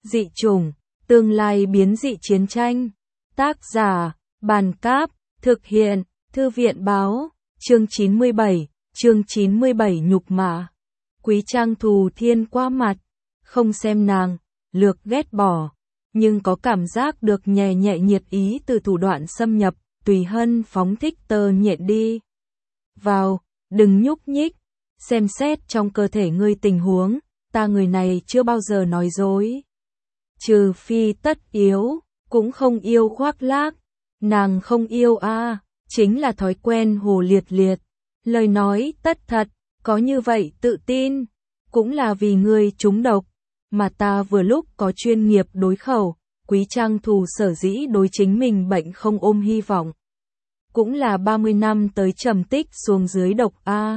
Dị chủng, tương lai biến dị chiến tranh. Tác giả, Bàn Cáp, thực hiện, Thư viện Báo, chương 97 nhục mạ. Quý Trang Thù Thiên qua mặt, không xem nàng, lược ghét bỏ, nhưng có cảm giác được nhẹ nhẹ nhiệt ý từ thủ đoạn xâm nhập, Tùy Hân phóng thích tơ nhện đi. Vào, đừng nhúc nhích, xem xét trong cơ thể ngươi tình huống, ta người này chưa bao giờ nói dối. Trừ phi tất yếu, cũng không yêu khoác lác, nàng không yêu chính là thói quen hồ liệt liệt, lời nói tất thật, có như vậy tự tin, cũng là vì ngươi trúng độc, mà ta vừa lúc có chuyên nghiệp đối khẩu, Quý Trang Thù sở dĩ đối chính mình bệnh không ôm hy vọng. Cũng là 30 năm tới trầm tích xuống dưới độc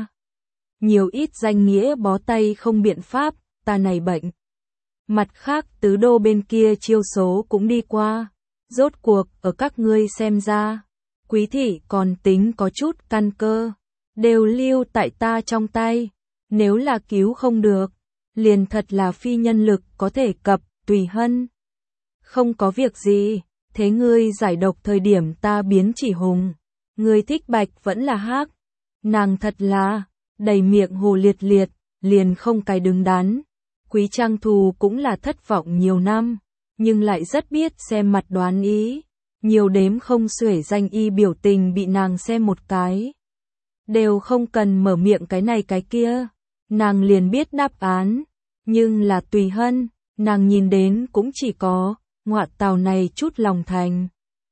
nhiều ít danh nghĩa bó tay không biện pháp, ta này bệnh. Mặt khác tứ đô bên kia chiêu số cũng đi qua, rốt cuộc ở các ngươi xem ra, Quý thị còn tính có chút căn cơ, đều lưu tại ta trong tay, nếu là cứu không được, liền thật là phi nhân lực có thể cập, Tùy Hân. Không có việc gì, thế ngươi giải độc thời điểm ta biến chỉ hùng, ngươi thích bạch vẫn là hắc, nàng thật là, đầy miệng hồ liệt liệt, liền không cái đứng đắn. Quý Trang Thù cũng là thất vọng nhiều năm, nhưng lại rất biết xem mặt đoán ý, nhiều đếm không xuể danh y biểu tình bị nàng xem một cái. Đều không cần mở miệng cái này cái kia, nàng liền biết đáp án, nhưng là Tùy Hân, nàng nhìn đến cũng chỉ có, ngọa tào này chút lòng thành.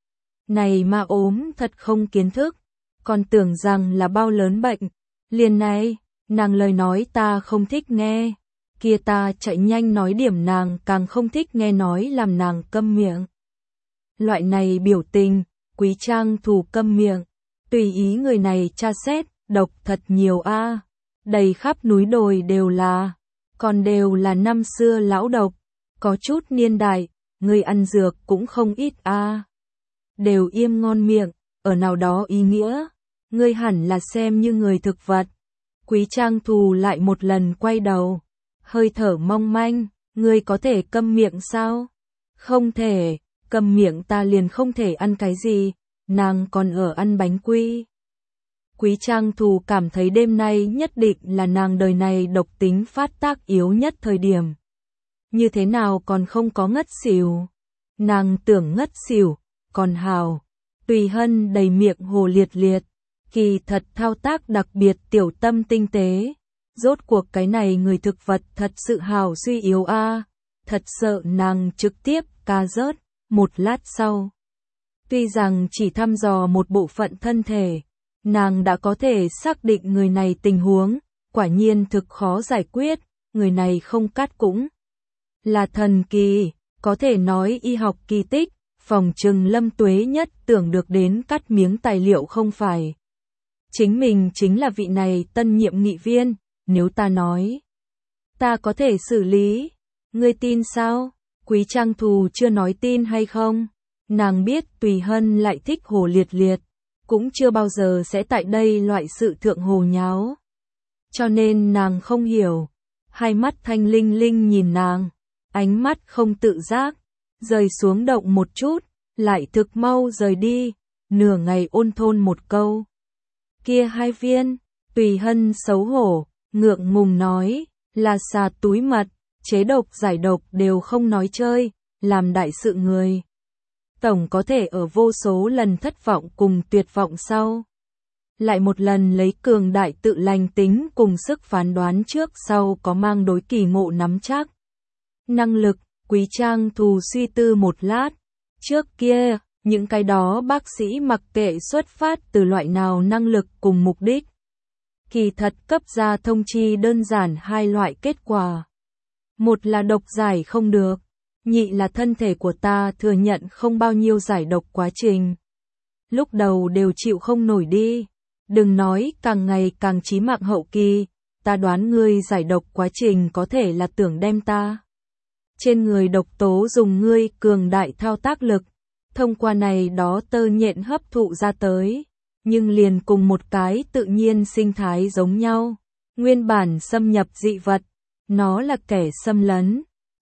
Này mà ốm thật không kiến thức, còn tưởng rằng là bao lớn bệnh, liền này, nàng lời nói ta không thích nghe. Kia ta chạy nhanh nói điểm nàng càng không thích nghe nói làm nàng câm miệng. Loại này biểu tình, Quý Trang Thù câm miệng, tùy ý người này tra xét, độc thật nhiều đầy khắp núi đồi đều là, còn đều là năm xưa lão độc, có chút niên đại, người ăn dược cũng không ít đều im ngon miệng, ở nào đó ý nghĩa, ngươi hẳn là xem như người thực vật. Quý Trang Thù lại một lần quay đầu. Hơi thở mong manh, ngươi có thể câm miệng sao? Không thể, câm miệng ta liền không thể ăn cái gì, nàng còn ở ăn bánh quy. Quý Trang Thù cảm thấy đêm nay nhất định là nàng đời này độc tính phát tác yếu nhất thời điểm. Như thế nào còn không có ngất xỉu? Nàng tưởng ngất xỉu, còn hào. Tùy Hân đầy miệng hồ liệt liệt, kỳ thật thao tác đặc biệt tiểu tâm tinh tế. Rốt cuộc cái này người thực vật thật sự hào suy yếu thật sợ nàng trực tiếp ca rớt, một lát sau. Tuy rằng chỉ thăm dò một bộ phận thân thể, nàng đã có thể xác định người này tình huống, quả nhiên thực khó giải quyết, người này không cắt cũng là thần kỳ, có thể nói y học kỳ tích, phòng trừng Lâm Tuế nhất tưởng được đến cắt miếng tài liệu không phải. Chính mình chính là vị này tân nhiệm nghị viên. Nếu ta nói, ta có thể xử lý, ngươi tin sao? Quý Trang Thù chưa nói tin hay không? Nàng biết Tùy Hân lại thích hồ liệt liệt, cũng chưa bao giờ sẽ tại đây loại sự thượng hồ nháo. Cho nên nàng không hiểu, hai mắt thanh linh linh nhìn nàng, ánh mắt không tự giác, rời xuống động một chút, lại thực mau rời đi, nửa ngày ôn thôn một câu. Kia hai viên, Tùy Hân xấu hổ. Ngượng ngùng nói, là xà túi mật, chế độc giải độc đều không nói chơi, làm đại sự người. Tổng có thể ở vô số lần thất vọng cùng tuyệt vọng sau. Lại một lần lấy cường đại tự lành tính cùng sức phán đoán trước sau có mang đối kỳ ngộ nắm chắc. Năng lực, Quý Trang Thù suy tư một lát. Trước kia, những cái đó bác sĩ mặc kệ xuất phát từ loại nào năng lực cùng mục đích. Kỳ thật cấp ra thông chi đơn giản hai loại kết quả. Một là độc giải không được, nhị là thân thể của ta thừa nhận không bao nhiêu giải độc quá trình. Lúc đầu đều chịu không nổi đi, đừng nói càng ngày càng chí mạng hậu kỳ, ta đoán ngươi giải độc quá trình có thể là tưởng đem ta. Trên người độc tố dùng ngươi cường đại thao tác lực, thông qua này đó tơ nhện hấp thụ ra tới. Nhưng liền cùng một cái tự nhiên sinh thái giống nhau, nguyên bản xâm nhập dị vật, nó là kẻ xâm lấn,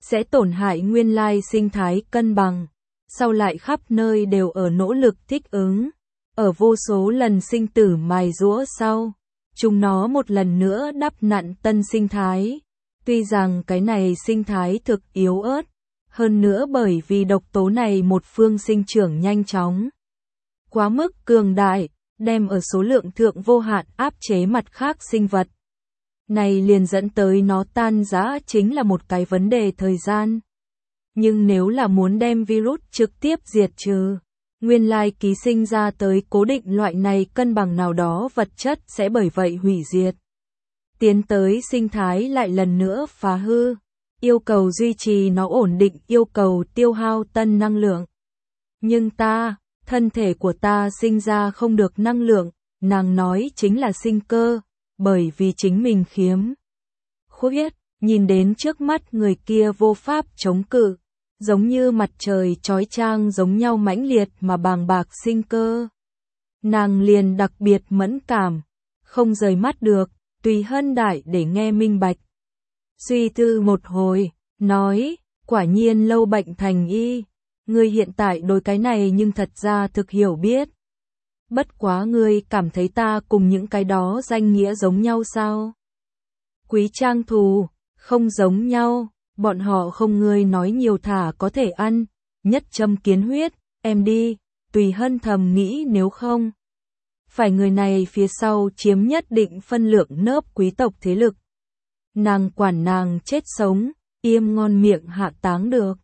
sẽ tổn hại nguyên lai sinh thái cân bằng, sau lại khắp nơi đều ở nỗ lực thích ứng, ở vô số lần sinh tử mài giũa sau, chúng nó một lần nữa đắp nặn tân sinh thái. Tuy rằng cái này sinh thái thực yếu ớt, hơn nữa bởi vì độc tố này một phương sinh trưởng nhanh chóng, quá mức cường đại, đem ở số lượng thượng vô hạn áp chế mặt khác sinh vật. Này liền dẫn tới nó tan rã chính là một cái vấn đề thời gian. Nhưng nếu là muốn đem virus trực tiếp diệt trừ, nguyên lai ký sinh ra tới cố định loại này cân bằng nào đó vật chất sẽ bởi vậy hủy diệt. Tiến tới sinh thái lại lần nữa phá hư, yêu cầu duy trì nó ổn định, yêu cầu tiêu hao tân năng lượng. Nhưng thân thể của ta sinh ra không được năng lượng, nàng nói chính là sinh cơ, bởi vì chính mình khiếm khuyết, nhìn đến trước mắt người kia vô pháp chống cự, giống như mặt trời chói chang giống nhau mãnh liệt mà bàng bạc sinh cơ. Nàng liền đặc biệt mẫn cảm, không rời mắt được, Tùy Hân Đại để nghe minh bạch. Suy tư một hồi, nói, quả nhiên lâu bệnh thành y, ngươi hiện tại đối cái này nhưng thật ra thực hiểu biết. Bất quá ngươi cảm thấy ta cùng những cái đó danh nghĩa giống nhau sao? Quý Trang Thù, không giống nhau, bọn họ không ngươi nói nhiều thả có thể ăn, nhất châm kiến huyết, em đi, Tùy Hân thầm nghĩ nếu không. Phải người này phía sau chiếm nhất định phân lượng nớp quý tộc thế lực. Nàng quản nàng chết sống, im ngon miệng hạ táng được.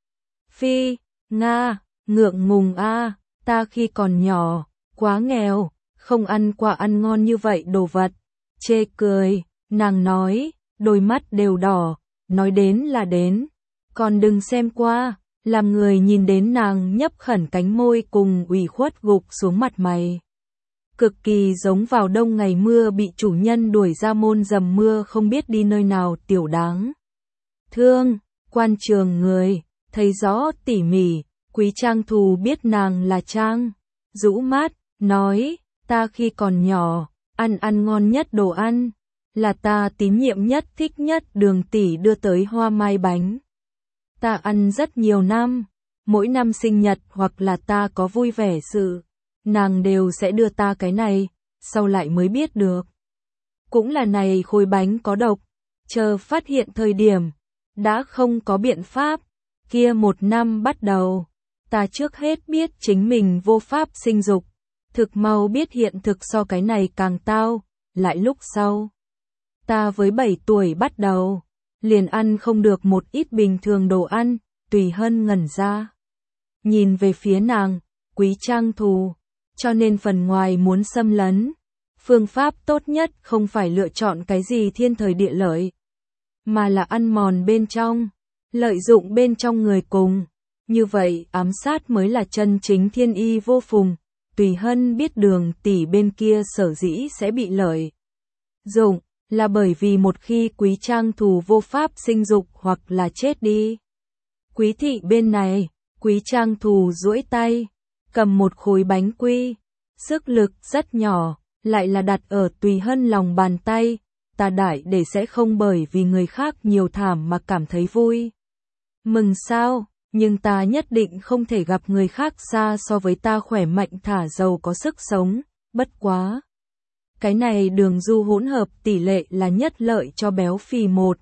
Phi, Nga, ngượng ngùng a, ta khi còn nhỏ, quá nghèo, không ăn qua ăn ngon như vậy đồ vật. Chê cười, nàng nói, đôi mắt đều đỏ, nói đến là đến. Còn đừng xem qua, làm người nhìn đến nàng nhấp khẩn cánh môi cùng ủy khuất gục xuống mặt mày. Cực kỳ giống vào đông ngày mưa bị chủ nhân đuổi ra môn dầm mưa không biết đi nơi nào tiểu đáng. Thương, quan trường người, thấy rõ tỉ mỉ, Quý Trang Thù biết nàng là Trang. Rũ mát, nói, ta khi còn nhỏ, ăn ngon nhất đồ ăn, là ta tín nhiệm nhất thích nhất Đường tỷ đưa tới hoa mai bánh. Ta ăn rất nhiều năm, mỗi năm sinh nhật hoặc là ta có vui vẻ sự, nàng đều sẽ đưa ta cái này, sau lại mới biết được. Cũng là này khối bánh có độc, chờ phát hiện thời điểm, đã không có biện pháp, kia một năm bắt đầu, ta trước hết biết chính mình vô pháp sinh dục, thực mau biết hiện thực so cái này càng tao, lại lúc sau. Ta với 7 tuổi bắt đầu, liền ăn không được một ít bình thường đồ ăn, Tùy Hân ngẩn ra. Nhìn về phía nàng, Quý Trang Thù, cho nên phần ngoài muốn xâm lấn. Phương pháp tốt nhất không phải lựa chọn cái gì thiên thời địa lợi, mà là ăn mòn bên trong, lợi dụng bên trong người cùng. Như vậy ám sát mới là chân chính thiên y vô phùng. Tùy Hân biết Đường tỷ bên kia sở dĩ sẽ bị lợi dụng, là bởi vì một khi Quý Trang Thù vô pháp sinh dục hoặc là chết đi. Quý thị bên này, Quý Trang Thù duỗi tay, cầm một khối bánh quy, sức lực rất nhỏ, lại là đặt ở Tùy Hân lòng bàn tay, ta đại để sẽ không bởi vì người khác nhiều thảm mà cảm thấy vui. Mừng sao, nhưng ta nhất định không thể gặp người khác xa so với ta khỏe mạnh thả giàu có sức sống, bất quá. Cái này đường du hỗn hợp tỷ lệ là nhất lợi cho béo phì một.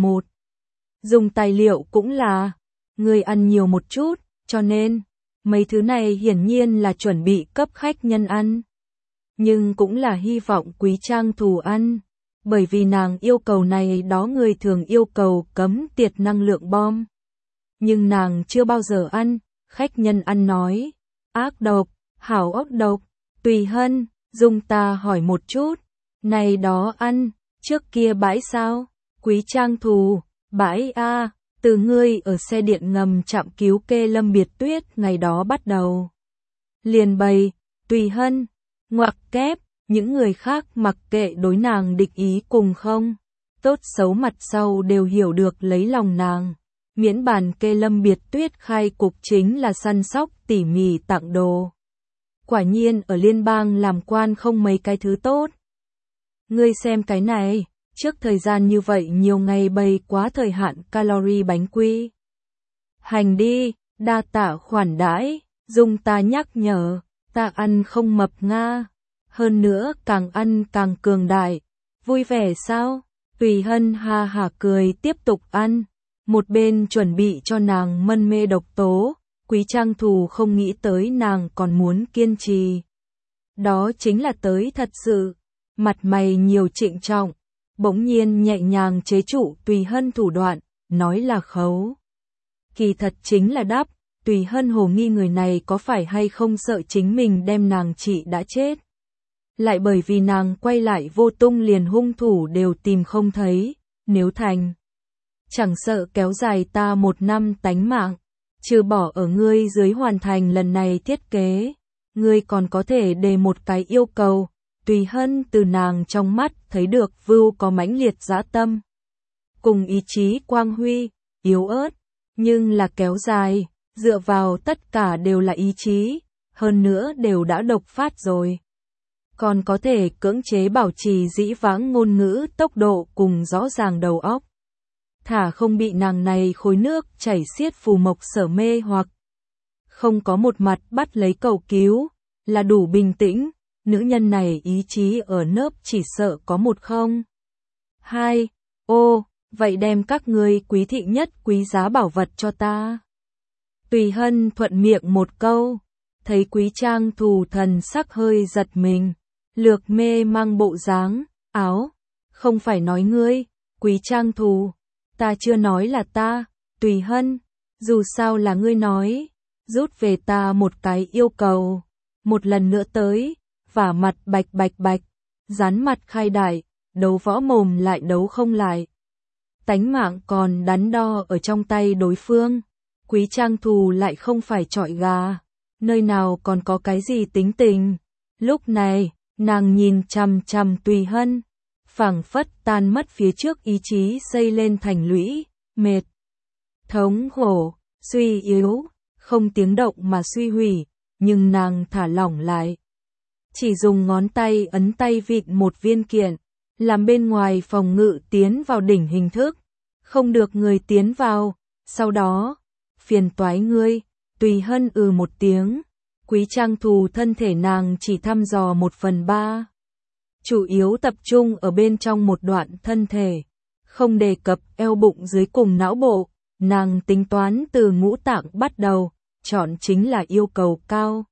Dùng tài liệu cũng là, người ăn nhiều một chút, cho nên, mấy thứ này hiển nhiên là chuẩn bị cấp khách nhân ăn. Nhưng cũng là hy vọng Quý Trang Thù ăn, bởi vì nàng yêu cầu này đó người thường yêu cầu cấm tiệt năng lượng bom. Nhưng nàng chưa bao giờ ăn, khách nhân ăn nói, ác độc, hảo ác độc, Tùy Hân, dùng ta hỏi một chút, này đó ăn, trước kia bãi sao, Quý Trang Thù, bãi a, từ ngươi ở xe điện ngầm trạm cứu kê Lâm Biệt Tuyết ngày đó bắt đầu. Liền bày, Tùy Hân, ngoặc kép, những người khác mặc kệ đối nàng địch ý cùng không, tốt xấu mặt sau đều hiểu được lấy lòng nàng. Miễn bàn kê Lâm Biệt Tuyết khai cục chính là săn sóc tỉ mỉ tặng đồ. Quả nhiên ở liên bang làm quan không mấy cái thứ tốt. Ngươi xem cái này, Trước thời gian như vậy nhiều ngày bày quá thời hạn calorie bánh quy. Hành đi, đa tạ khoản đãi, Dung ta nhắc nhở, ta ăn không mập nga. Hơn nữa càng ăn càng cường đại. Vui vẻ sao? Tùy Hân ha hả cười tiếp tục ăn. Một bên chuẩn bị cho nàng mân mê độc tố. Quý Trang Thù không nghĩ tới nàng còn muốn kiên trì. Đó chính là tới thật sự. Mặt mày nhiều trịnh trọng. Bỗng nhiên nhẹ nhàng chế trụ Tùy Hân thủ đoạn. Nói là khấu. Kỳ thật chính là đáp. Tùy Hân hồ nghi người này có phải hay không sợ chính mình đem nàng chị đã chết. Lại bởi vì nàng quay lại vô tung liền hung thủ đều tìm không thấy, nếu thành. Chẳng sợ kéo dài ta 1 năm tánh mạng, trừ bỏ ở ngươi dưới hoàn thành lần này thiết kế, ngươi còn có thể đề một cái yêu cầu. Tùy Hân từ nàng trong mắt thấy được Vưu có mãnh liệt dã tâm. Cùng ý chí quang huy, yếu ớt, nhưng là kéo dài, dựa vào tất cả đều là ý chí, hơn nữa đều đã độc phát rồi. Còn có thể cưỡng chế bảo trì dĩ vãng ngôn ngữ tốc độ cùng rõ ràng đầu óc. Thả không bị nàng này khối nước chảy xiết phù mộc sở mê hoặc. Không có một mặt bắt lấy cầu cứu, là đủ bình tĩnh, nữ nhân này ý chí ở nớp chỉ sợ có 1 không. 2. Ô, vậy đem các ngươi quý thị nhất quý giá bảo vật cho ta. Tùy Hân thuận miệng một câu, thấy Quý Trang Thù thần sắc hơi giật mình. Lược mê mang bộ dáng, áo, không phải nói ngươi, Quý Trang Thù, ta chưa nói là ta, Tùy Hân, dù sao là ngươi nói, rút về ta một cái yêu cầu, một lần nữa tới, vả mặt bạch bạch bạch, dán mặt khai đại, đấu võ mồm lại đấu không lại. Tánh mạng còn đắn đo ở trong tay đối phương, Quý Trang Thù lại không phải chọi gà, nơi nào còn có cái gì tính tình, lúc này. Nàng nhìn chằm chằm Tùy Hân, phảng phất tan mất phía trước ý chí xây lên thành lũy, mệt, thống khổ, suy yếu, không tiếng động mà suy hủy, nhưng nàng thả lỏng lại. Chỉ dùng ngón tay ấn tay vịn một viên kiện, làm bên ngoài phòng ngự tiến vào đỉnh hình thức, không được người tiến vào, sau đó, phiền toái ngươi, Tùy Hân một tiếng. Quý Trang Thù thân thể nàng chỉ thăm dò 1/3. Chủ yếu tập trung ở bên trong một đoạn thân thể. Không đề cập eo bụng dưới cùng não bộ. Nàng tính toán từ ngũ tạng bắt đầu. Chọn chính là yêu cầu cao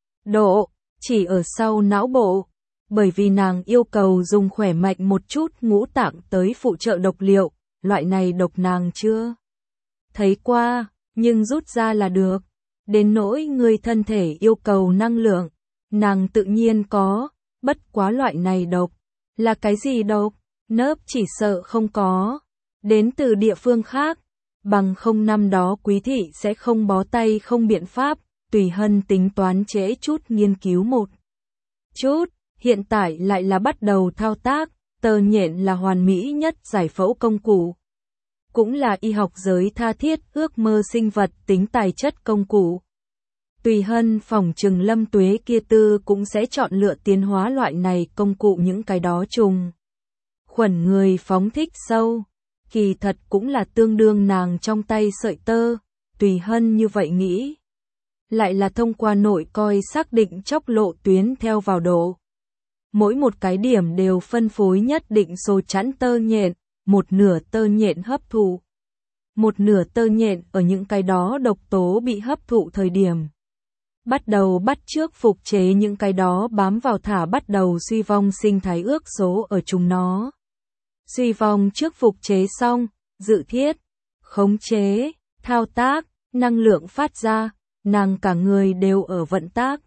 độ. Chỉ ở sau não bộ. Bởi vì nàng yêu cầu dùng khỏe mạnh một chút ngũ tạng tới phụ trợ độc liệu. Loại này độc nàng chưa thấy qua. Nhưng rút ra là được. Đến nỗi người thân thể yêu cầu năng lượng, nàng tự nhiên có, bất quá loại này độc. Là cái gì độc? Nớp chỉ sợ không có. Đến từ địa phương khác, bằng không năm đó quý thị sẽ không bó tay không biện pháp, Tùy Hân tính toán trễ chút nghiên cứu một chút, hiện tại lại là bắt đầu thao tác, tơ nhện là hoàn mỹ nhất giải phẫu công cụ. Cũng là y học giới tha thiết ước mơ sinh vật tính tài chất công cụ. Tùy Hân phỏng chừng Lâm Tuế kia tư cũng sẽ chọn lựa tiến hóa loại này công cụ những cái đó trùng. Khuẩn người phóng thích sâu, kỳ thật cũng là tương đương nàng trong tay sợi tơ, Tùy Hân như vậy nghĩ. Lại là thông qua nội coi xác định chốc lộ tuyến theo vào độ. Mỗi một cái điểm đều phân phối nhất định số chẵn tơ nhện, một nửa tơ nhện hấp thụ. Một nửa tơ nhện ở những cái đó độc tố bị hấp thụ thời điểm. Bắt đầu bắt chước phục chế những cái đó bám vào thả bắt đầu suy vong sinh thái ước số ở chúng nó. Suy vong trước phục chế xong, dự thiết, khống chế, thao tác, năng lượng phát ra, nàng cả người đều ở vận tác.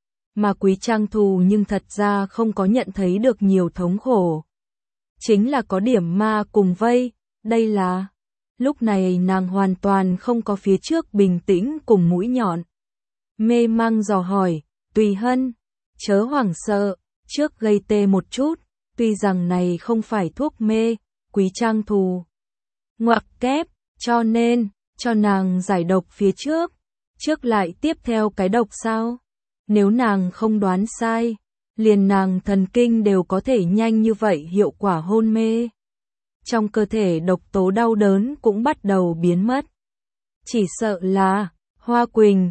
Mà Quý Trang Thù nhưng thật ra không có nhận thấy được nhiều thống khổ. Chính là có điểm ma cùng vây, đây là. Lúc này nàng hoàn toàn không có phía trước bình tĩnh cùng mũi nhọn. Mê mang dò hỏi, Tùy Hân, chớ hoảng sợ, trước gây tê một chút, tuy rằng này không phải thuốc mê, Quý Trang Thù. Ngoặc kép, cho nên, cho nàng giải độc phía trước lại tiếp theo cái độc sao? Nếu nàng không đoán sai, liền nàng thần kinh đều có thể nhanh như vậy hiệu quả hôn mê. trong cơ thể độc tố đau đớn cũng bắt đầu biến mất. Chỉ sợ là, Hoa Quỳnh,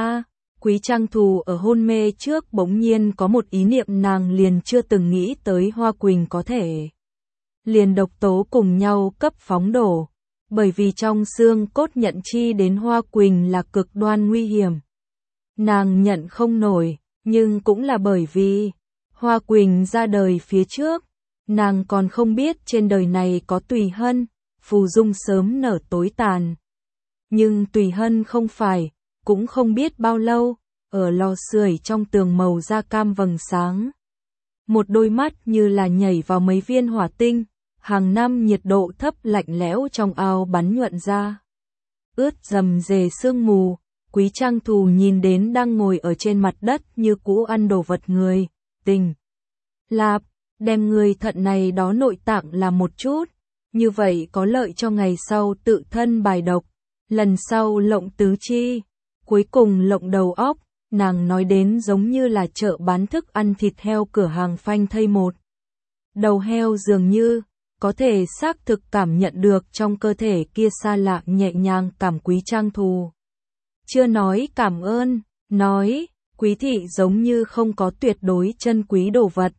Quý Trang Thù ở hôn mê trước bỗng nhiên có một ý niệm nàng liền chưa từng nghĩ tới Hoa Quỳnh có thể liền độc tố cùng nhau cấp phóng đổ, bởi vì trong xương cốt nhận chi đến Hoa Quỳnh là cực đoan nguy hiểm. Nàng nhận không nổi, nhưng cũng là bởi vì Hoa Quỳnh ra đời phía trước, nàng còn không biết trên đời này có Tùy Hân, phù dung sớm nở tối tàn. Nhưng Tùy Hân không phải, cũng không biết bao lâu, ở lò sưởi trong tường màu da cam vầng sáng. Một đôi mắt như là nhảy vào mấy viên hỏa tinh, hàng năm nhiệt độ thấp lạnh lẽo trong ao bắn nhuận ra. Ướt rầm rề sương mù, Quý Trang Thù nhìn đến đang ngồi ở trên mặt đất như cũ ăn đồ vật người, tình. Lạp, đem người thận này đó nội tạng làm một chút, như vậy có lợi cho ngày sau tự thân bài độc, lần sau lộng tứ chi, cuối cùng lộng đầu óc, nàng nói đến giống như là chợ bán thức ăn thịt heo cửa hàng phanh thây một. Đầu heo dường như, có thể xác thực cảm nhận được trong cơ thể kia xa lạ nhẹ nhàng cảm. Quý Trang Thù chưa nói cảm ơn, nói, Quý thị giống như không có tuyệt đối chân quý đồ vật.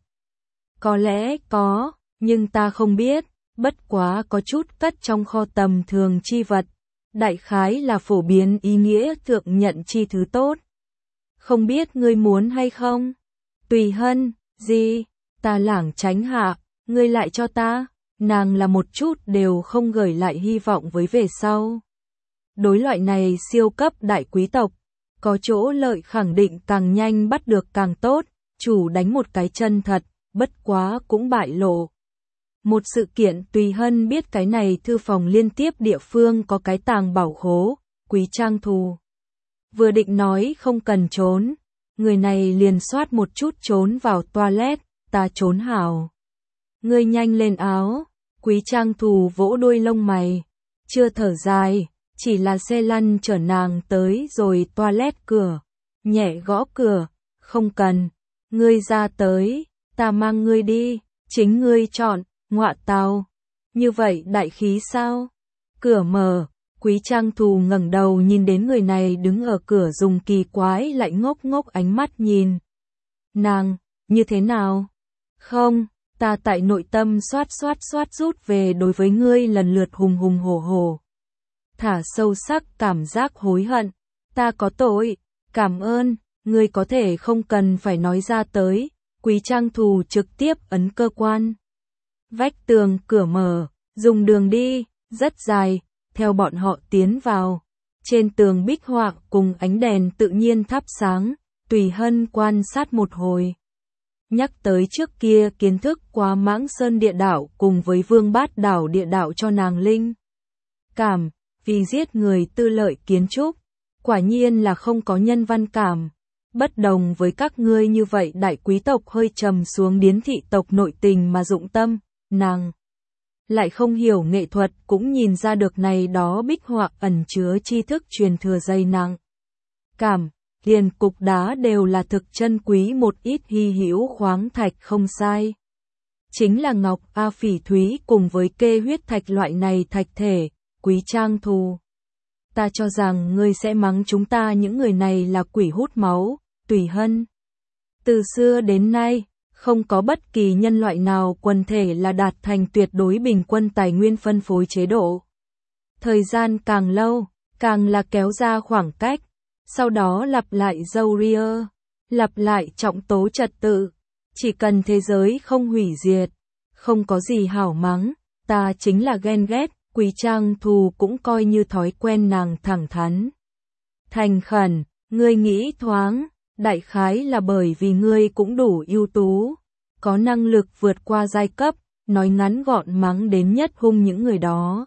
Có lẽ có, nhưng ta không biết, bất quá có chút cất trong kho tầm thường chi vật, đại khái là phổ biến ý nghĩa thượng nhận chi thứ tốt. Không biết ngươi muốn hay không? Tùy Hân, gì? Ta lảng tránh hạ, ngươi lại cho ta. Nàng là một chút đều không gửi lại hy vọng với về sau. Đối loại này siêu cấp đại quý tộc, có chỗ lợi khẳng định càng nhanh bắt được càng tốt, chủ đánh một cái chân thật, bất quá cũng bại lộ. Một sự kiện Tùy Hân biết cái này thư phòng liên tiếp địa phương có cái tàng bảo khố, Quý Trang Thù vừa định nói không cần trốn, người này liền xoát một chút trốn vào toilet, ta trốn hảo. Ngươi nhanh lên áo, Quý Trang Thù vỗ đuôi lông mày, chưa thở dài, chỉ là xe lăn chở nàng tới rồi toilet cửa, nhẹ gõ cửa, không cần, ngươi ra tới, ta mang ngươi đi, chính ngươi chọn, ngọa tào, như vậy đại khí sao? Cửa mở, Quý Trang Thù ngẩng đầu nhìn đến người này đứng ở cửa dùng kỳ quái lại ngốc ngốc ánh mắt nhìn. Nàng, như thế nào? Không, ta tại nội tâm xoát rút về đối với ngươi lần lượt hùng hùng hổ hổ. Thả sâu sắc cảm giác hối hận, ta có tội, cảm ơn, ngươi có thể không cần phải nói ra tới. Quý Trang Thù trực tiếp ấn cơ quan. Vách tường cửa mở, dùng đường đi, rất dài, theo bọn họ tiến vào. Trên tường bích họa cùng ánh đèn tự nhiên thắp sáng, Tùy Hân quan sát một hồi. Nhắc tới trước kia kiến thức qua Mãng Sơn địa đạo cùng với Vương Bát đảo địa đạo cho nàng linh cảm, vì giết người tư lợi kiến trúc, quả nhiên là không có nhân văn cảm. Bất đồng với các ngươi như vậy đại quý tộc hơi trầm xuống điến thị tộc nội tình mà dụng tâm, nàng lại không hiểu nghệ thuật cũng nhìn ra được này đó bích họa ẩn chứa tri thức truyền thừa dày nặng. Cảm, liền cục đá đều là thực chân quý một ít hy hữu khoáng thạch không sai. Chính là ngọc a phỉ thúy cùng với kê huyết thạch loại này thạch thể, Quý Trang Thù. Ta cho rằng ngươi sẽ mắng chúng ta những người này là quỷ hút máu, Tùy Hân. Từ xưa đến nay, không có bất kỳ nhân loại nào quần thể là đạt thành tuyệt đối bình quân tài nguyên phân phối chế độ. Thời gian càng lâu, càng là kéo ra khoảng cách, sau đó lặp lại dâu ria, lặp lại trọng tố trật tự. Chỉ cần thế giới không hủy diệt, không có gì hảo mắng, ta chính là ghen ghét. Quý Trang Thù cũng coi như thói quen nàng thẳng thắn. Thành khẩn, ngươi nghĩ thoáng, đại khái là bởi vì ngươi cũng đủ ưu tú, có năng lực vượt qua giai cấp, nói ngắn gọn mắng đến nhất hung những người đó.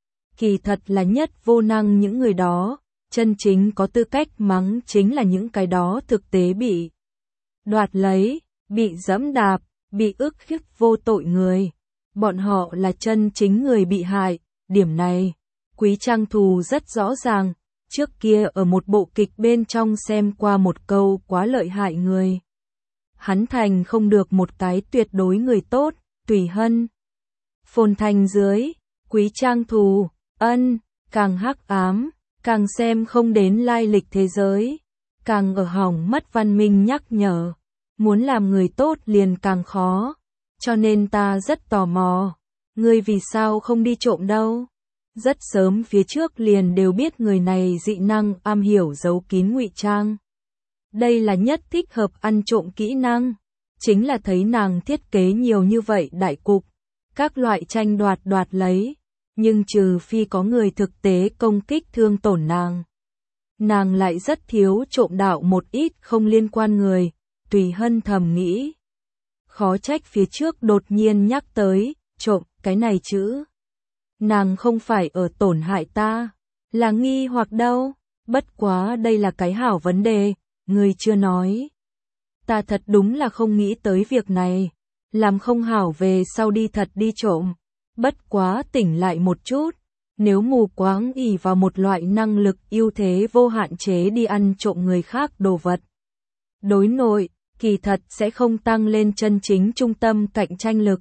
Kỳ thật là nhất vô năng những người đó, chân chính có tư cách mắng chính là những cái đó thực tế bị đoạt lấy, bị dẫm đạp, bị ức hiếp vô tội người. Bọn họ là chân chính người bị hại. Điểm này, Quý Trang Thù rất rõ ràng, trước kia ở một bộ kịch bên trong xem qua một câu quá lợi hại người. Hắn thành không được một cái tuyệt đối người tốt, Tùy Hân. Phồn thành dưới, Quý Trang Thù, càng hắc ám, càng xem không đến lai lịch thế giới, càng ở hỏng mất văn minh nhắc nhở. Muốn làm người tốt liền càng khó, cho nên ta rất tò mò, ngươi vì sao không đi trộm đâu? Rất sớm phía trước liền đều biết người này dị năng am hiểu giấu kín ngụy trang. Đây là nhất thích hợp ăn trộm kỹ năng, chính là thấy nàng thiết kế nhiều như vậy đại cục, các loại tranh đoạt lấy, nhưng trừ phi có người thực tế công kích thương tổn nàng lại rất thiếu trộm đạo một ít không liên quan người. Tùy Hân thầm nghĩ. Khó trách phía trước đột nhiên nhắc tới, trộm, cái này chữ. Nàng không phải ở tổn hại ta, là nghi hoặc đâu, bất quá đây là cái hảo vấn đề, người chưa nói. Ta thật đúng là không nghĩ tới việc này, làm không hảo về sau đi thật đi trộm, bất quá tỉnh lại một chút, nếu mù quáng ỷ vào một loại năng lực ưu thế vô hạn chế đi ăn trộm người khác đồ vật. Đối nội, kỳ thật sẽ không tăng lên chân chính trung tâm cạnh tranh lực.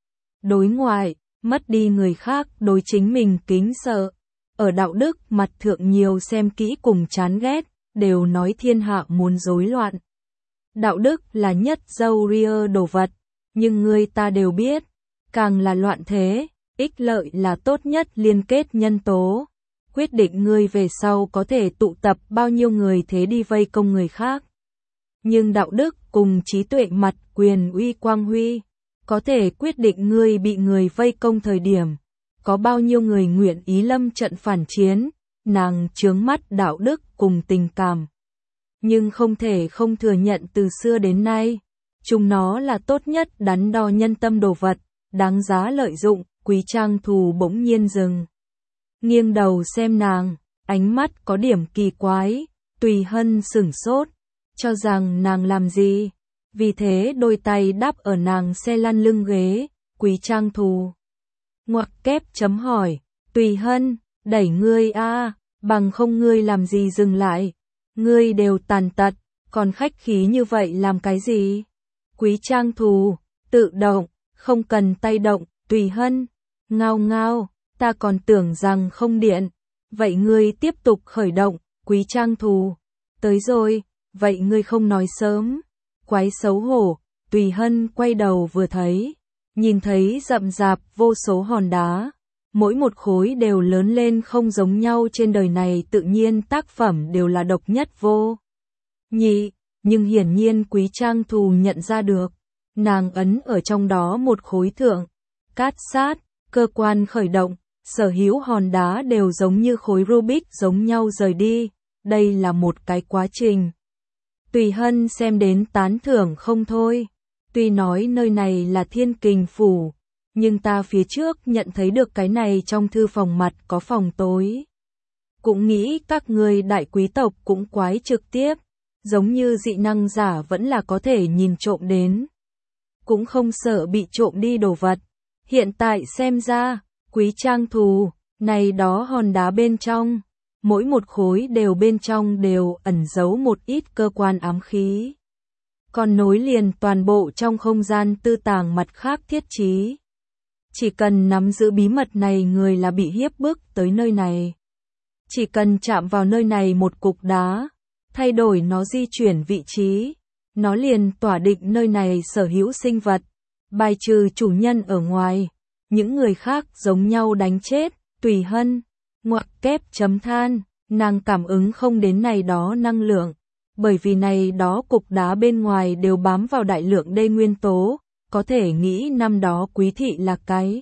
Đối ngoại, mất đi người khác đối chính mình kính sợ. Ở đạo đức mặt thượng nhiều xem kỹ cùng chán ghét, đều nói thiên hạ muốn rối loạn. Đạo đức là nhất dâu ria đồ vật, nhưng người ta đều biết, càng là loạn thế, ích lợi là tốt nhất liên kết nhân tố. Quyết định ngươi về sau có thể tụ tập bao nhiêu người thế đi vây công người khác. Nhưng đạo đức cùng trí tuệ mặt quyền uy quang huy, có thể quyết định ngươi bị người vây công thời điểm, có bao nhiêu người nguyện ý lâm trận phản chiến, nàng chướng mắt đạo đức cùng tình cảm. Nhưng không thể không thừa nhận từ xưa đến nay, chúng nó là tốt nhất đắn đo nhân tâm đồ vật, đáng giá lợi dụng. Quý Trang Thù bỗng nhiên dừng, nghiêng đầu xem nàng, ánh mắt có điểm kỳ quái. Tùy Hân sửng sốt, cho rằng nàng làm gì, vì thế đôi tay đáp ở nàng xe lăn lưng ghế. Quý Trang Thù ngoặc kép chấm hỏi, Tùy Hân, đẩy ngươi a, bằng không ngươi làm gì dừng lại, ngươi đều tàn tật, còn khách khí như vậy làm cái gì? Quý Trang Thù, tự động, không cần tay động. Tùy Hân, ngao ngao, ta còn tưởng rằng không điện, vậy ngươi tiếp tục khởi động. Quý Trang Thù, tới rồi, vậy ngươi không nói sớm, quái xấu hổ. Tùy Hân quay đầu vừa thấy, nhìn thấy rậm rạp vô số hòn đá, mỗi một khối đều lớn lên không giống nhau, trên đời này tự nhiên tác phẩm đều là độc nhất vô nhị, nhưng hiển nhiên Quý Trang Thù nhận ra được, nàng ấn ở trong đó một khối thượng, cát sát, cơ quan khởi động, sở hữu hòn đá đều giống như khối Rubik giống nhau rời đi, đây là một cái quá trình. Tùy Hân xem đến tán thưởng không thôi, tuy nói nơi này là Thiên Kình Phủ, nhưng ta phía trước nhận thấy được cái này trong thư phòng mặt có phòng tối. Cũng nghĩ các người đại quý tộc cũng quái trực tiếp, giống như dị năng giả vẫn là có thể nhìn trộm đến. Cũng không sợ bị trộm đi đồ vật. Hiện tại xem ra, Quý Trang Thù, này đó hòn đá bên trong, mỗi một khối đều bên trong đều ẩn giấu một ít cơ quan ám khí. Còn nối liền toàn bộ trong không gian tư tàng mặt khác thiết trí. Chỉ cần nắm giữ bí mật này người là bị hiếp bức tới nơi này. Chỉ cần chạm vào nơi này một cục đá, thay đổi nó di chuyển vị trí, nó liền tỏa định nơi này sở hữu sinh vật, bài trừ chủ nhân ở ngoài, những người khác giống nhau đánh chết. Tùy Hân, ngoặc kép chấm than, nàng cảm ứng không đến này đó năng lượng, bởi vì này đó cục đá bên ngoài đều bám vào đại lượng đê nguyên tố, có thể nghĩ năm đó Quý thị là cái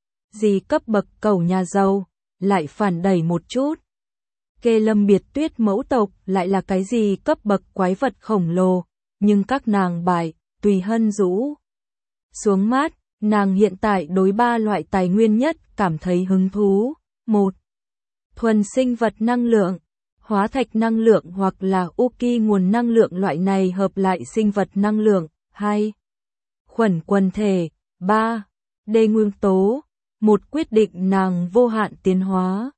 gì cấp bậc cẩu nhà giàu, lại phản đẩy một chút. Kê Lâm Biệt Tuyết mẫu tộc lại là cái gì cấp bậc quái vật khổng lồ, nhưng các nàng bại. Tùy Hân rũ xuống mát, nàng hiện tại đối ba loại tài nguyên nhất cảm thấy hứng thú. 1. Thuần sinh vật năng lượng, hóa thạch năng lượng hoặc là Uki nguồn năng lượng, loại này hợp lại sinh vật năng lượng. 2. Khuẩn quần thể. 3. Đê nguyên tố. 1. Quyết định nàng vô hạn tiến hóa.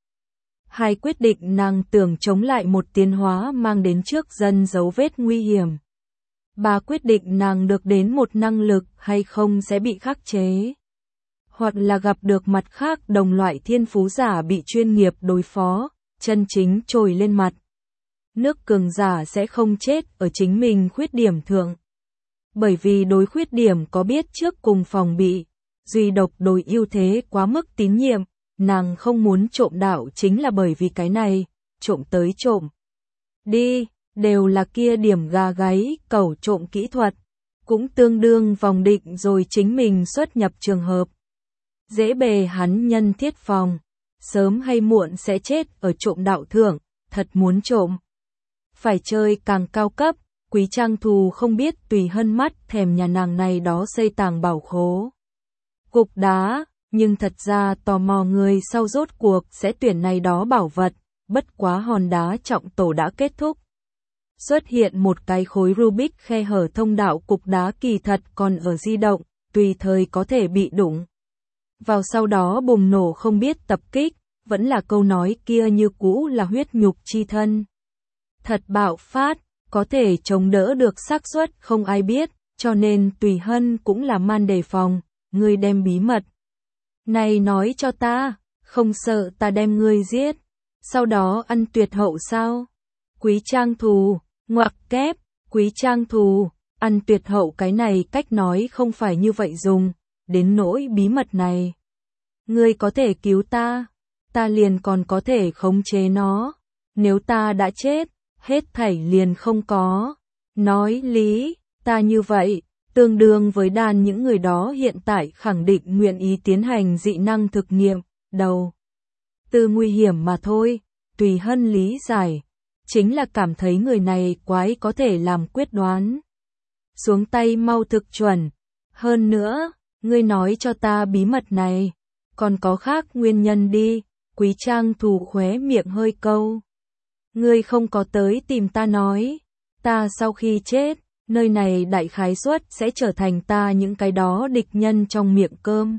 2. Quyết định nàng tưởng chống lại một tiến hóa mang đến trước dân dấu vết nguy hiểm. 3. Quyết định nàng được đến một năng lực hay không sẽ bị khắc chế. hoặc là gặp được mặt khác đồng loại thiên phú giả bị chuyên nghiệp đối phó, chân chính trồi lên mặt. Nước cường giả sẽ không chết ở chính mình khuyết điểm thượng. Bởi vì đối khuyết điểm có biết trước cùng phòng bị, duy độc đối ưu thế quá mức tín nhiệm, nàng không muốn trộm đạo chính là bởi vì cái này, trộm tới trộm đi, đều là kia điểm gà gáy, cẩu trộm kỹ thuật, cũng tương đương vòng định rồi chính mình xuất nhập trường hợp. Dễ bề hắn nhân thiết phòng, sớm hay muộn sẽ chết ở trộm đạo thượng, thật muốn trộm. Phải chơi càng cao cấp, Quý Trang Thù không biết Tùy Hân mắt thèm nhà nàng này đó xây tàng bảo khố. Cục đá, nhưng thật ra tò mò người sau rốt cuộc sẽ tuyển này đó bảo vật, bất quá hòn đá trọng tổ đã kết thúc. Xuất hiện một cái khối Rubik khe hở thông đạo cục đá kỳ thật còn ở di động, tùy thời có thể bị đụng. Vào sau đó bùng nổ không biết tập kích, vẫn là câu nói kia như cũ là huyết nhục chi thân. Thật bạo phát, có thể chống đỡ được xác suất không ai biết, cho nên Tùy Hân cũng là man đề phòng, ngươi đem bí mật này nói cho ta, không sợ ta đem ngươi giết, sau đó ăn tuyệt hậu sao? Quý Trang Thù, ngoặc kép, Quý Trang Thù, ăn tuyệt hậu cái này cách nói không phải như vậy dùng, đến nỗi bí mật này. Ngươi có thể cứu ta liền còn có thể khống chế nó, nếu ta đã chết, hết thảy liền không có. Nói lý, ta như vậy, tương đương với đàn những người đó hiện tại khẳng định nguyện ý tiến hành dị năng thực nghiệm, đầu tư nguy hiểm mà thôi. Tùy Hân lý giải, chính là cảm thấy người này quái có thể làm quyết đoán. Xuống tay mau thực chuẩn, hơn nữa, ngươi nói cho ta bí mật này, còn có khác nguyên nhân đi. Quý Trang Thù khóe miệng hơi câu. Ngươi không có tới tìm ta nói, ta sau khi chết, nơi này đại khái suất sẽ trở thành ta những cái đó địch nhân trong miệng cơm.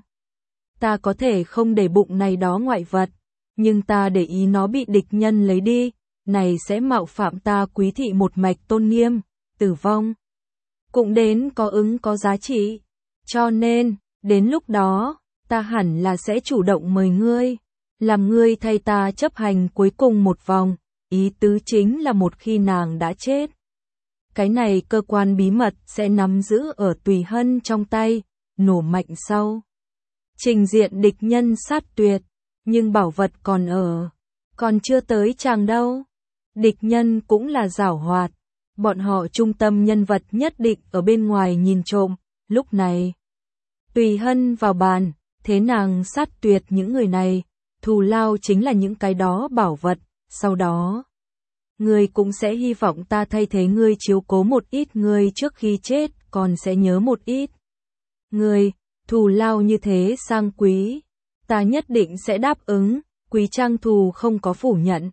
Ta có thể không để bụng này đó ngoại vật, nhưng ta để ý nó bị địch nhân lấy đi, này sẽ mạo phạm ta Quý thị một mạch tôn nghiêm, tử vong. Cũng đến có ứng có giá trị, cho nên, đến lúc đó, ta hẳn là sẽ chủ động mời ngươi, làm ngươi thay ta chấp hành cuối cùng một vòng, ý tứ chính là một khi nàng đã chết. Cái này cơ quan bí mật sẽ nắm giữ ở Tùy Hân trong tay, nổ mạnh sau. Trình diện địch nhân sát tuyệt, nhưng bảo vật còn ở, còn chưa tới chàng đâu. Địch nhân cũng là giảo hoạt, bọn họ trung tâm nhân vật nhất định ở bên ngoài nhìn trộm, lúc này. Tùy Hân vào bàn, thế nàng sát tuyệt những người này, thù lao chính là những cái đó bảo vật, sau đó. Ngươi cũng sẽ hy vọng ta thay thế ngươi chiếu cố một ít ngươi trước khi chết, còn sẽ nhớ một ít. Ngươi, thù lao như thế sang quý, ta nhất định sẽ đáp ứng, Quý Trang Thù không có phủ nhận.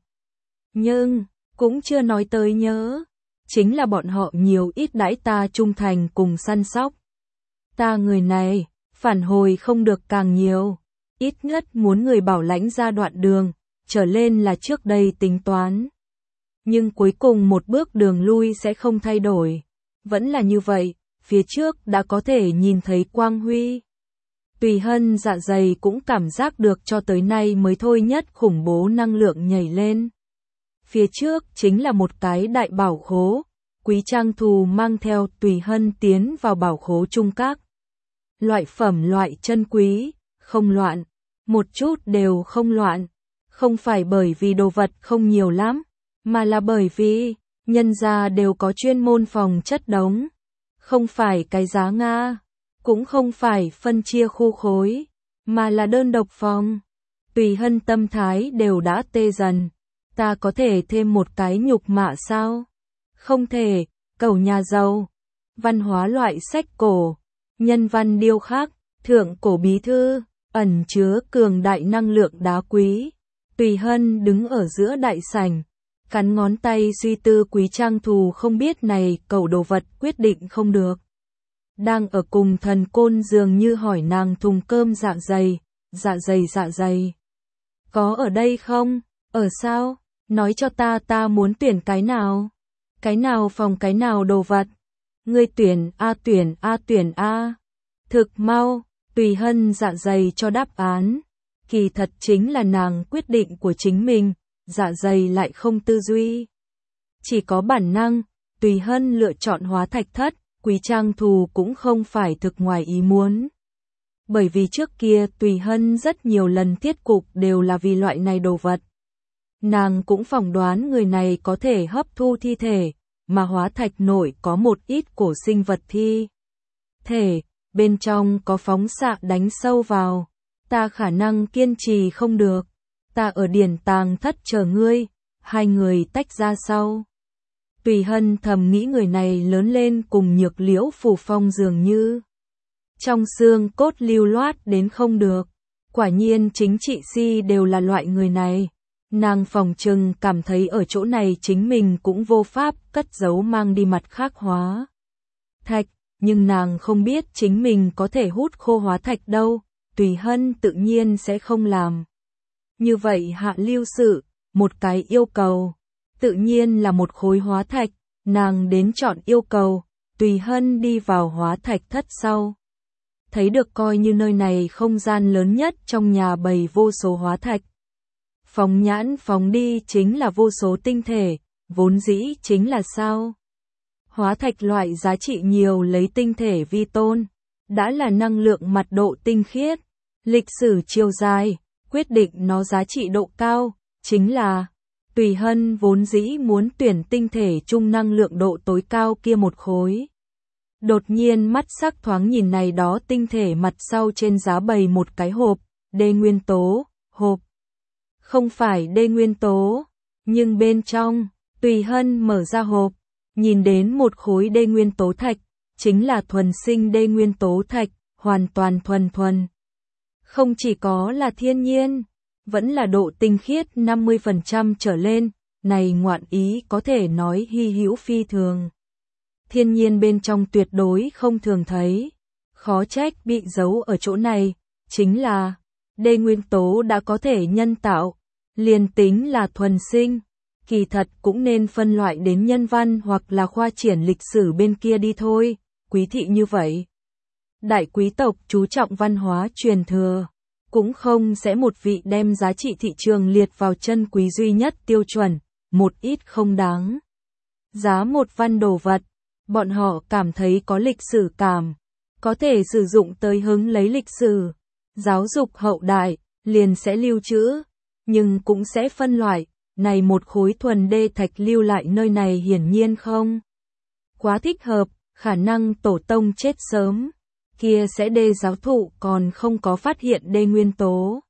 Nhưng, cũng chưa nói tới nhớ, chính là bọn họ nhiều ít đãi ta trung thành cùng săn sóc. Ta người này, phản hồi không được càng nhiều, ít nhất muốn người bảo lãnh ra đoạn đường, trở lên là trước đây tính toán. Nhưng cuối cùng một bước đường lui sẽ không thay đổi, vẫn là như vậy, phía trước đã có thể nhìn thấy quang huy. Tùy Hân dạ dày cũng cảm giác được cho tới nay mới thôi nhất khủng bố năng lượng nhảy lên. Phía trước chính là một cái đại bảo khố, Quý Trang Thù mang theo Tùy Hân tiến vào bảo khố trung các. Loại phẩm loại chân quý, không loạn, một chút đều không loạn, không phải bởi vì đồ vật không nhiều lắm, mà là bởi vì nhân gia đều có chuyên môn phòng chất đống, không phải cái giá Nga, cũng không phải phân chia khu khối, mà là đơn độc phòng. Tùy Hân tâm thái đều đã tê dần, ta có thể thêm một cái nhục mạ sao? Không thể, cẩu nhà giàu, văn hóa loại sách cổ, nhân văn điêu khắc, thượng cổ bí thư, ẩn chứa cường đại năng lượng đá quý. Tùy Hân đứng ở giữa đại sảnh, cắn ngón tay suy tư. Quý Trang Thù không biết này cẩu đồ vật quyết định không được. Đang ở cùng thần côn dường như hỏi nàng thùng cơm dạ dày. Có ở đây không? Ở sao? Nói cho ta muốn tuyển cái nào? Cái nào phòng cái nào đồ vật? Ngươi tuyển A. Thực mau, Tùy Hân dạ dày cho đáp án. Kỳ thật chính là nàng quyết định của chính mình, dạ dày lại không tư duy. Chỉ có bản năng, Tùy Hân lựa chọn hóa thạch thất, Quý Trang Thù cũng không phải thực ngoài ý muốn. Bởi vì trước kia Tùy Hân rất nhiều lần thiết cục đều là vì loại này đồ vật. Nàng cũng phỏng đoán người này có thể hấp thu thi thể, mà hóa thạch nội có một ít cổ sinh vật thi thể, bên trong có phóng xạ đánh sâu vào. Ta khả năng kiên trì không được, ta ở điển tàng thất chờ ngươi, hai người tách ra sau. Tùy Hân thầm nghĩ người này lớn lên cùng Nhược Liễu Phù Phong dường như. Trong xương cốt lưu loát đến không được, quả nhiên chính trị si đều là loại người này. Nàng phòng trừng cảm thấy ở chỗ này chính mình cũng vô pháp cất giấu mang đi mặt khác hóa thạch, nhưng nàng không biết chính mình có thể hút khô hóa thạch đâu, Tùy Hân tự nhiên sẽ không làm. Như vậy hạ lưu sự, một cái yêu cầu, tự nhiên là một khối hóa thạch, nàng đến chọn yêu cầu, Tùy Hân đi vào hóa thạch thất sau. Thấy được coi như nơi này không gian lớn nhất trong nhà bày vô số hóa thạch. Phóng nhãn phóng đi chính là vô số tinh thể, vốn dĩ chính là sao? Hóa thạch loại giá trị nhiều lấy tinh thể vi tôn, đã là năng lượng mặt độ tinh khiết, lịch sử chiều dài, quyết định nó giá trị độ cao, chính là Tùy Hân vốn dĩ muốn tuyển tinh thể chung năng lượng độ tối cao kia một khối. Đột nhiên mắt sắc thoáng nhìn này đó tinh thể mặt sau trên giá bày một cái hộp, đê nguyên tố, hộp. Không phải đê nguyên tố, nhưng bên trong, Tùy Hân mở ra hộp, nhìn đến một khối đê nguyên tố thạch, chính là thuần sinh đê nguyên tố thạch, hoàn toàn thuần. Không chỉ có là thiên nhiên, vẫn là độ tinh khiết 50% trở lên, này ngoạn ý có thể nói hy hữu phi thường. Thiên nhiên bên trong tuyệt đối không thường thấy, khó trách bị giấu ở chỗ này, chính là đê nguyên tố đã có thể nhân tạo, liền tính là thuần sinh, kỳ thật cũng nên phân loại đến nhân văn hoặc là khoa triển lịch sử bên kia đi thôi, quý thị như vậy. Đại quý tộc chú trọng văn hóa truyền thừa, cũng không sẽ một vị đem giá trị thị trường liệt vào chân quý duy nhất tiêu chuẩn, một ít không đáng. Giá một văn đồ vật, bọn họ cảm thấy có lịch sử cảm, có thể sử dụng tới hứng lấy lịch sử, giáo dục hậu đại, liền sẽ lưu trữ, nhưng cũng sẽ phân loại, này một khối thuần đê thạch lưu lại nơi này hiển nhiên không quá thích hợp, khả năng tổ tông chết sớm, kia sẽ đê giáo thụ còn không có phát hiện đê nguyên tố.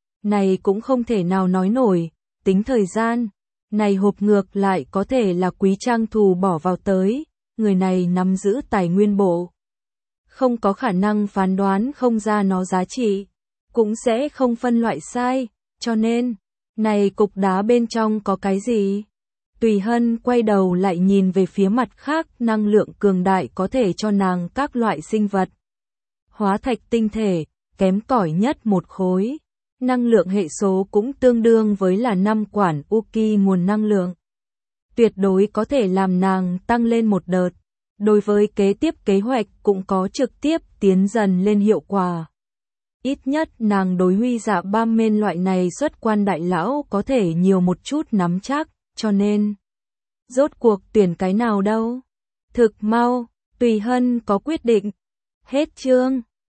Này cũng không thể nào nói nổi, tính thời gian, này hộp ngược lại có thể là Quý Trang Thù bỏ vào tới, người này nắm giữ tài nguyên bộ. Không có khả năng phán đoán không ra nó giá trị, cũng sẽ không phân loại sai, cho nên, này cục đá bên trong có cái gì? Tùy Hân quay đầu lại nhìn về phía mặt khác, năng lượng cường đại có thể cho nàng các loại sinh vật. Hóa thạch tinh thể, kém cỏi nhất một khối. Năng lượng hệ số cũng tương đương với là 5 quản Uki nguồn năng lượng. Tuyệt đối có thể làm nàng tăng lên một đợt. Đối với kế tiếp kế hoạch cũng có trực tiếp tiến dần lên hiệu quả. Ít nhất nàng đối Huy Dạ Bam Men loại này xuất quan đại lão có thể nhiều một chút nắm chắc, cho nên rốt cuộc tuyển cái nào đâu? Thực mau, Tùy Hân có quyết định. Hết chương.